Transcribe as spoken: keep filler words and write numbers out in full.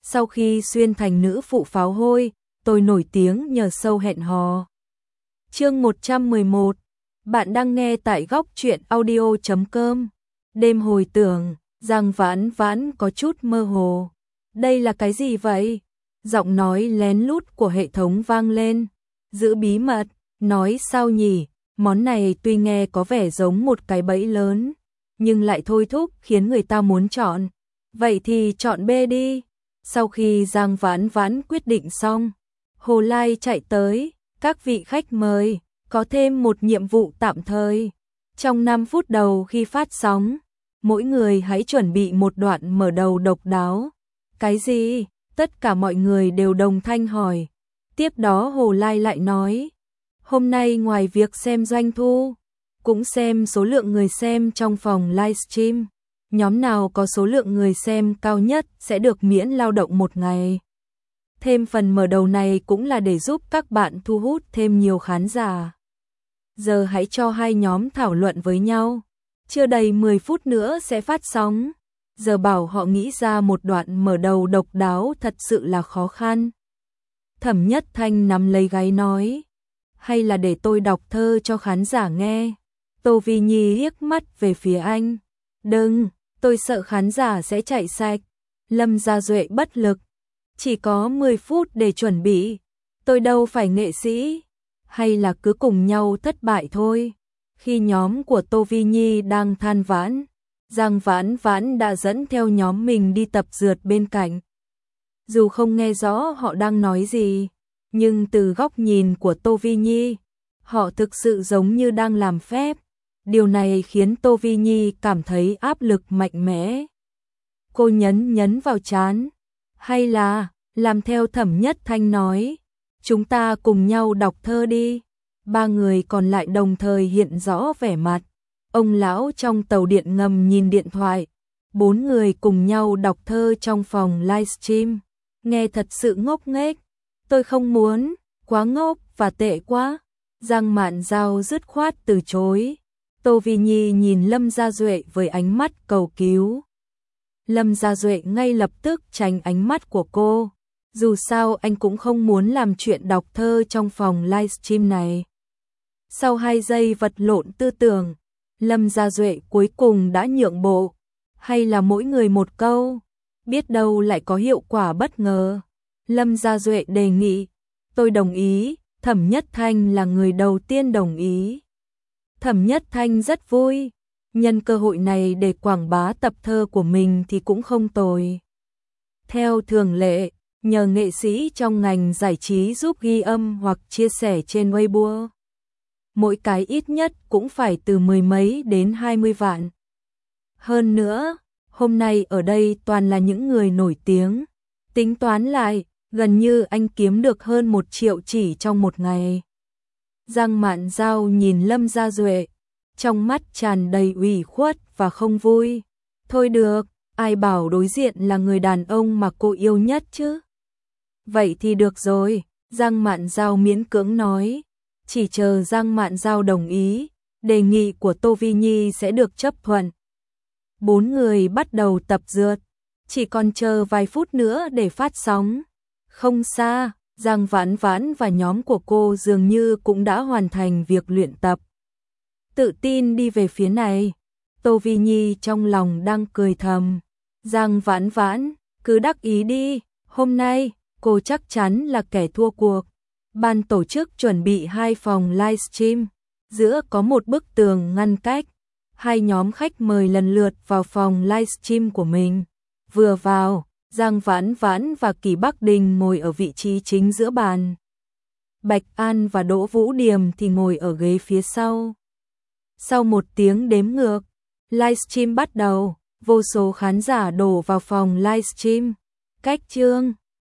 Sau khi xuyên thành nữ phụ pháo hôi, tôi nổi tiếng nhờ show hẹn hò. Chương một trăm mười một. Bạn đang nghe tại góc truyện audio chấm com. Đêm hồi tưởng, Giang Vãn Vãn có chút mơ hồ. Đây là cái gì vậy? Giọng nói lén lút của hệ thống vang lên. Giữ bí mật, nói sao nhỉ? Món này tuy nghe có vẻ giống một cái bẫy lớn, nhưng lại thôi thúc khiến người ta muốn chọn. Vậy thì chọn B đi. Sau khi Giang Vãn Vãn quyết định xong, Hồ Lai chạy tới. Các vị khách mời, có thêm một nhiệm vụ tạm thời. Trong năm phút đầu khi phát sóng, mỗi người hãy chuẩn bị một đoạn mở đầu độc đáo. Cái gì? Tất cả mọi người đều đồng thanh hỏi. Tiếp đó Hồ Lai lại nói, hôm nay ngoài việc xem doanh thu, cũng xem số lượng người xem trong phòng livestream. Nhóm nào có số lượng người xem cao nhất sẽ được miễn lao động một ngày. Thêm phần mở đầu này cũng là để giúp các bạn thu hút thêm nhiều khán giả. Giờ hãy cho hai nhóm thảo luận với nhau. Chưa đầy mười phút nữa sẽ phát sóng. Giờ bảo họ nghĩ ra một đoạn mở đầu độc đáo thật sự là khó khăn. Thẩm Nhất Thanh nắm lấy gáy nói, hay là để tôi đọc thơ cho khán giả nghe. Tô Vi Nhi liếc mắt về phía anh. Đừng, tôi sợ khán giả sẽ chạy sạch. Lâm Gia Duệ bất lực. Chỉ có mười phút để chuẩn bị. Tôi đâu phải nghệ sĩ. Hay là cứ cùng nhau thất bại thôi. Khi nhóm của Tô Vi Nhi đang than vãn, Giang Vãn Vãn đã dẫn theo nhóm mình đi tập rượt bên cạnh. Dù không nghe rõ họ đang nói gì, nhưng từ góc nhìn của Tô Vi Nhi, họ thực sự giống như đang làm phép. Điều này khiến Tô Vi Nhi cảm thấy áp lực mạnh mẽ. Cô nhấn nhấn vào trán. Hay là, làm theo Thẩm Nhất Thanh nói, chúng ta cùng nhau đọc thơ đi. Ba người còn lại đồng thời hiện rõ vẻ mặt. Ông lão trong tàu điện ngầm nhìn điện thoại. Bốn người cùng nhau đọc thơ trong phòng livestream. Nghe thật sự ngốc nghếch. Tôi không muốn, quá ngốc và tệ quá. Giang Mạn Giao dứt khoát từ chối. Tô Vi Nhi nhìn Lâm Gia Duệ với ánh mắt cầu cứu. Lâm Gia Duệ ngay lập tức tránh ánh mắt của cô. Dù sao anh cũng không muốn làm chuyện đọc thơ trong phòng livestream này. Sau hai giây vật lộn tư tưởng, Lâm Gia Duệ cuối cùng đã nhượng bộ. Hay là mỗi người một câu, biết đâu lại có hiệu quả bất ngờ. Lâm Gia Duệ đề nghị, tôi đồng ý. Thẩm Nhất Thanh là người đầu tiên đồng ý. Thẩm Nhất Thanh rất vui. Nhân cơ hội này để quảng bá tập thơ của mình thì cũng không tồi. Theo thường lệ, nhờ nghệ sĩ trong ngành giải trí giúp ghi âm hoặc chia sẻ trên Weibo. Mỗi cái ít nhất cũng phải từ mười mấy đến hai mươi vạn. Hơn nữa, hôm nay ở đây toàn là những người nổi tiếng. Tính toán lại, gần như anh kiếm được hơn một triệu chỉ trong một ngày. Giang Mạn Giao nhìn Lâm Gia Duệ, trong mắt tràn đầy ủy khuất và không vui. Thôi được, ai bảo đối diện là người đàn ông mà cô yêu nhất chứ? Vậy thì được rồi, Giang Mạn Giao miễn cưỡng nói. Chỉ chờ Giang Mạn Giao đồng ý, đề nghị của Tô Vi Nhi sẽ được chấp thuận. Bốn người bắt đầu tập rượt, chỉ còn chờ vài phút nữa để phát sóng. Không xa, Giang Vãn Vãn và nhóm của cô dường như cũng đã hoàn thành việc luyện tập. Tự tin đi về phía này. Tô Vi Nhi trong lòng đang cười thầm. Giang Vãn Vãn, cứ đắc ý đi. Hôm nay, cô chắc chắn là kẻ thua cuộc. Ban tổ chức chuẩn bị hai phòng livestream. Giữa có một bức tường ngăn cách. Hai nhóm khách mời lần lượt vào phòng livestream của mình. Vừa vào, Giang Vãn Vãn và Kỳ Bắc Đình ngồi ở vị trí chính giữa bàn. Bạch An và Đỗ Vũ Điềm thì ngồi ở ghế phía sau. Sau một tiếng đếm ngược, livestream bắt đầu, vô số khán giả đổ vào phòng livestream. Cách chương